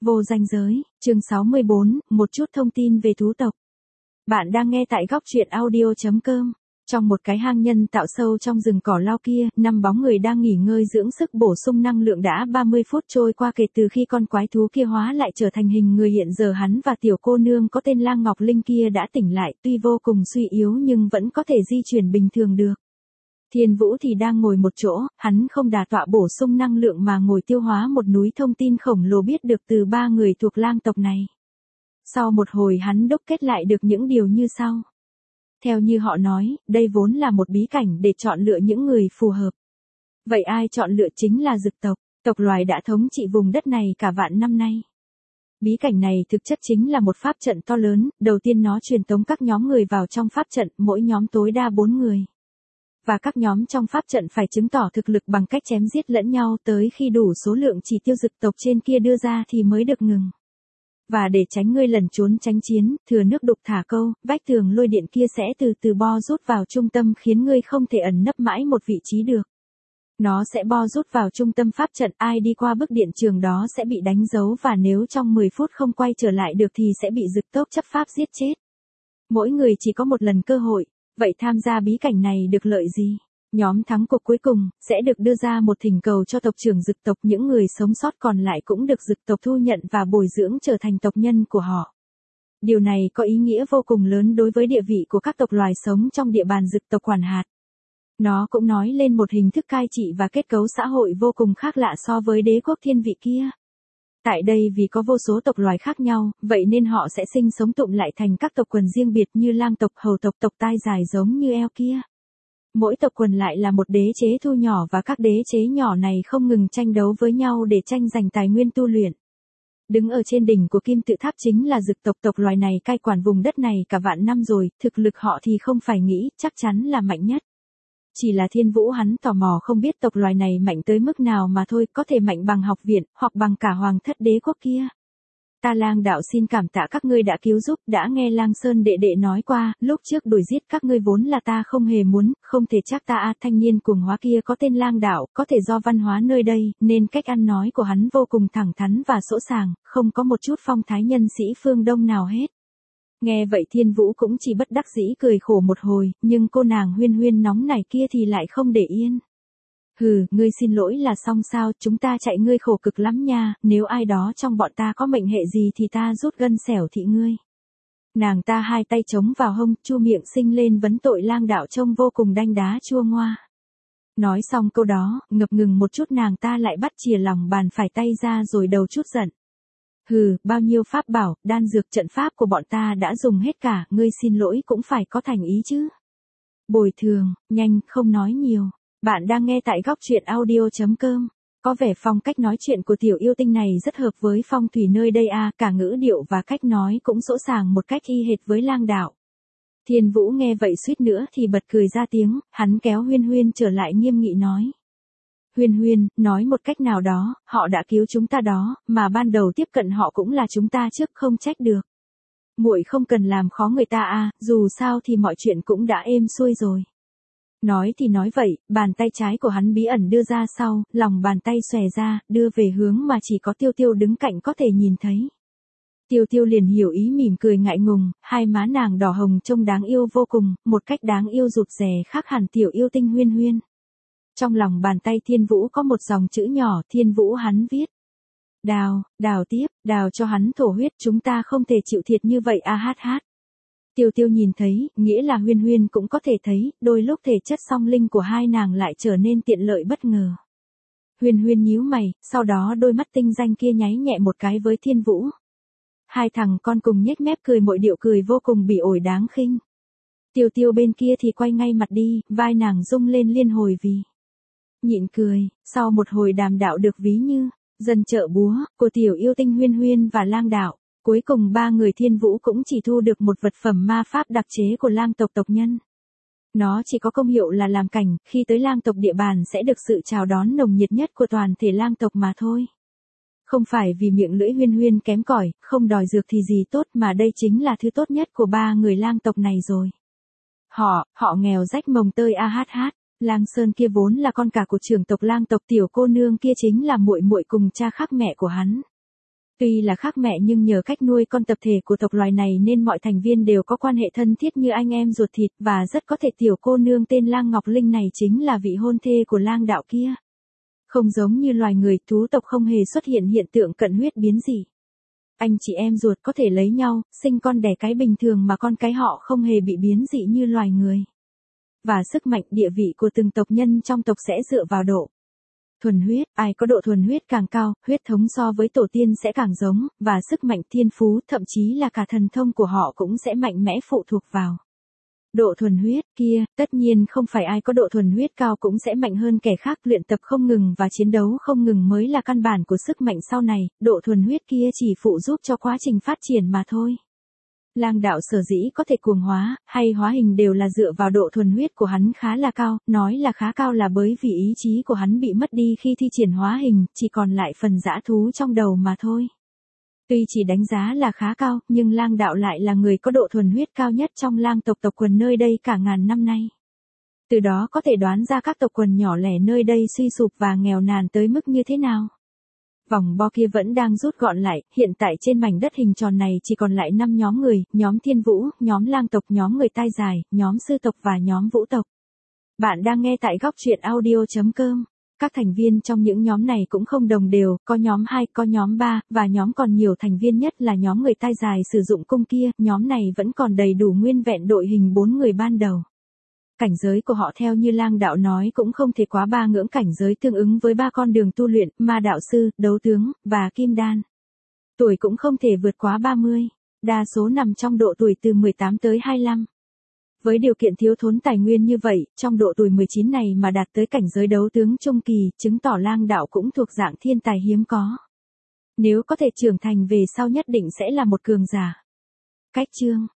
Vô danh giới, chương 64, một chút thông tin về thú tộc. Bạn đang nghe tại góc truyện audio.com. Trong một cái hang nhân tạo sâu trong rừng cỏ lau kia, 5 bóng người đang nghỉ ngơi dưỡng sức bổ sung năng lượng đã 30 phút trôi qua kể từ khi con quái thú kia hóa lại trở thành hình người. Hiện giờ hắn và tiểu cô nương có tên Lang Ngọc Linh kia đã tỉnh lại, tuy vô cùng suy yếu nhưng vẫn có thể di chuyển bình thường được. Thiên Vũ thì đang ngồi một chỗ, hắn không đả tọa bổ sung năng lượng mà ngồi tiêu hóa một núi thông tin khổng lồ biết được từ 3 người thuộc lang tộc này. Sau một hồi hắn đúc kết lại được những điều như sau. Theo như họ nói, đây vốn là một bí cảnh để chọn lựa những người phù hợp. Vậy ai chọn lựa chính là Dực tộc, tộc loài đã thống trị vùng đất này cả vạn năm nay. Bí cảnh này thực chất chính là một pháp trận to lớn, đầu tiên nó truyền tống các nhóm người vào trong pháp trận, mỗi nhóm tối đa 4 người. Và các nhóm trong pháp trận phải chứng tỏ thực lực bằng cách chém giết lẫn nhau tới khi đủ số lượng chỉ tiêu Dực tộc trên kia đưa ra thì mới được ngừng. Và để tránh ngươi lẩn trốn tránh chiến, thừa nước đục thả câu, vách tường lôi điện kia sẽ từ từ bo rút vào trung tâm khiến ngươi không thể ẩn nấp mãi một vị trí được. Nó sẽ bo rút vào trung tâm pháp trận, ai đi qua bức điện trường đó sẽ bị đánh dấu và nếu trong 10 phút không quay trở lại được thì sẽ bị Dực tộc chấp pháp giết chết. Mỗi người chỉ có một lần cơ hội. Vậy tham gia bí cảnh này được lợi gì? Nhóm thắng cuộc cuối cùng, sẽ được đưa ra một thỉnh cầu cho tộc trưởng Dực tộc, những người sống sót còn lại cũng được Dực tộc thu nhận và bồi dưỡng trở thành tộc nhân của họ. Điều này có ý nghĩa vô cùng lớn đối với địa vị của các tộc loài sống trong địa bàn Dực tộc quản hạt. Nó cũng nói lên một hình thức cai trị và kết cấu xã hội vô cùng khác lạ so với đế quốc thiên vị kia. Tại đây vì có vô số tộc loài khác nhau, vậy nên họ sẽ sinh sống tụm lại thành các tộc quần riêng biệt như lang tộc, hầu tộc, tộc tai dài giống như eo kia. Mỗi tộc quần lại là một đế chế thu nhỏ và các đế chế nhỏ này không ngừng tranh đấu với nhau để tranh giành tài nguyên tu luyện. Đứng ở trên đỉnh của kim tự tháp chính là Dực tộc, tộc loài này cai quản vùng đất này cả vạn năm rồi, thực lực họ thì không phải nghĩ, chắc chắn là mạnh nhất. Chỉ là Thiên Vũ hắn tò mò không biết tộc loài này mạnh tới mức nào mà thôi, có thể mạnh bằng học viện, hoặc bằng cả hoàng thất đế quốc kia. Ta Lang đạo xin cảm tạ các ngươi đã cứu giúp, đã nghe Lang Sơn đệ đệ nói qua, lúc trước đuổi giết các ngươi vốn là ta không hề muốn, không thể chắc ta thanh niên cuồng hóa kia có tên Lang đạo, có thể do văn hóa nơi đây, nên cách ăn nói của hắn vô cùng thẳng thắn và sỗ sàng, không có một chút phong thái nhân sĩ phương Đông nào hết. Nghe vậy Thiên Vũ cũng chỉ bất đắc dĩ cười khổ một hồi, nhưng cô nàng Huyên Huyên nóng nảy kia thì lại không để yên. Hừ, ngươi xin lỗi là xong sao, chúng ta chạy ngươi khổ cực lắm nha, nếu ai đó trong bọn ta có mệnh hệ gì thì ta rút gân xẻo thị ngươi. Nàng ta hai tay chống vào hông, chu miệng xinh lên vấn tội Lang đạo trông vô cùng đanh đá chua ngoa. Nói xong câu đó, ngập ngừng một chút nàng ta lại bắt chìa lòng bàn phải tay ra rồi đầu chút giận. Hừ, bao nhiêu pháp bảo, đan dược trận pháp của bọn ta đã dùng hết cả, ngươi xin lỗi cũng phải có thành ý chứ. Bồi thường, nhanh, không nói nhiều. Bạn đang nghe tại góc truyện audio.com. Có vẻ phong cách nói chuyện của tiểu yêu tinh này rất hợp với phong thủy nơi đây cả ngữ điệu và cách nói cũng sỗ sàng một cách y hệt với Lang đạo. Thiên Vũ nghe vậy suýt nữa thì bật cười ra tiếng, hắn kéo Huyên Huyên trở lại nghiêm nghị nói. Huyên Huyên, nói một cách nào đó, họ đã cứu chúng ta đó, mà ban đầu tiếp cận họ cũng là chúng ta trước, không trách được. Muội không cần làm khó người ta dù sao thì mọi chuyện cũng đã êm xuôi rồi. Nói thì nói vậy, bàn tay trái của hắn bí ẩn đưa ra sau, lòng bàn tay xòe ra, đưa về hướng mà chỉ có Tiêu Tiêu đứng cạnh có thể nhìn thấy. Tiêu Tiêu liền hiểu ý mỉm cười ngại ngùng, hai má nàng đỏ hồng trông đáng yêu vô cùng, một cách đáng yêu rụt rè khác hẳn tiểu yêu tinh Huyên Huyên. Trong lòng bàn tay Thiên Vũ có một dòng chữ nhỏ, Thiên Vũ hắn viết. Đào, đào tiếp, đào cho hắn thổ huyết, chúng ta không thể chịu thiệt như vậy hát. Tiêu Tiêu nhìn thấy, nghĩa là Huyên Huyên cũng có thể thấy, đôi lúc thể chất song linh của hai nàng lại trở nên tiện lợi bất ngờ. Huyên Huyên nhíu mày, sau đó đôi mắt tinh danh kia nháy nhẹ một cái với Thiên Vũ. Hai thằng con cùng nhếch mép cười mọi điệu cười vô cùng bỉ ổi đáng khinh. Tiêu Tiêu bên kia thì quay ngay mặt đi, vai nàng rung lên liên hồi vì nhịn cười, sau một hồi đàm đạo được ví như dân chợ búa của tiểu yêu tinh Huyên Huyên và Lang đạo. Cuối cùng 3 người Thiên Vũ cũng chỉ thu được một vật phẩm ma pháp đặc chế của Lang tộc tộc nhân. Nó chỉ có công hiệu là làm cảnh, khi tới Lang tộc địa bàn sẽ được sự chào đón nồng nhiệt nhất của toàn thể Lang tộc mà thôi. Không phải vì miệng lưỡi Huyên Huyên kém cỏi, không đòi dược thì gì tốt mà đây chính là thứ tốt nhất của 3 người Lang tộc này rồi. Họ nghèo rách mồng tơi hát. Lang Sơn kia vốn là con cả của trưởng tộc Lang tộc, tiểu cô nương kia chính là muội muội cùng cha khác mẹ của hắn. Tuy là khác mẹ nhưng nhờ cách nuôi con tập thể của tộc loài này nên mọi thành viên đều có quan hệ thân thiết như anh em ruột thịt và rất có thể tiểu cô nương tên Lang Ngọc Linh này chính là vị hôn thê của Lang đạo kia. Không giống như loài người, thú tộc không hề xuất hiện hiện tượng cận huyết biến gì. Anh chị em ruột có thể lấy nhau, sinh con đẻ cái bình thường mà con cái họ không hề bị biến dị như loài người. Và sức mạnh địa vị của từng tộc nhân trong tộc sẽ dựa vào độ thuần huyết, ai có độ thuần huyết càng cao, huyết thống so với tổ tiên sẽ càng giống, và sức mạnh thiên phú, thậm chí là cả thần thông của họ cũng sẽ mạnh mẽ phụ thuộc vào độ thuần huyết kia. Tất nhiên không phải ai có độ thuần huyết cao cũng sẽ mạnh hơn kẻ khác, luyện tập không ngừng và chiến đấu không ngừng mới là căn bản của sức mạnh sau này, độ thuần huyết kia chỉ phụ giúp cho quá trình phát triển mà thôi. Lang đạo sở dĩ có thể cuồng hóa, hay hóa hình đều là dựa vào độ thuần huyết của hắn khá là cao, nói là khá cao là bởi vì ý chí của hắn bị mất đi khi thi triển hóa hình, chỉ còn lại phần dã thú trong đầu mà thôi. Tuy chỉ đánh giá là khá cao, nhưng Lang đạo lại là người có độ thuần huyết cao nhất trong Lang tộc quần nơi đây cả ngàn năm nay. Từ đó có thể đoán ra các tộc quần nhỏ lẻ nơi đây suy sụp và nghèo nàn tới mức như thế nào. Vòng bo kia vẫn đang rút gọn lại, hiện tại trên mảnh đất hình tròn này chỉ còn lại 5 nhóm người, nhóm Thiên Vũ, nhóm Lang tộc, nhóm người tai dài, nhóm Sư tộc và nhóm Vũ tộc. Bạn đang nghe tại góc truyện audio.com. Các thành viên trong những nhóm này cũng không đồng đều, có nhóm 2, có nhóm 3, và nhóm còn nhiều thành viên nhất là nhóm người tai dài sử dụng cung kia, nhóm này vẫn còn đầy đủ nguyên vẹn đội hình 4 người ban đầu. Cảnh giới của họ theo như Lang đạo nói cũng không thể quá 3 ngưỡng cảnh giới tương ứng với 3 con đường tu luyện, ma đạo sư, đấu tướng, và kim đan. Tuổi cũng không thể vượt quá 30, đa số nằm trong độ tuổi từ 18 tới 25. Với điều kiện thiếu thốn tài nguyên như vậy, trong độ tuổi 19 này mà đạt tới cảnh giới đấu tướng trung kỳ, chứng tỏ Lang đạo cũng thuộc dạng thiên tài hiếm có. Nếu có thể trưởng thành về sau nhất định sẽ là một cường giả. Cách chương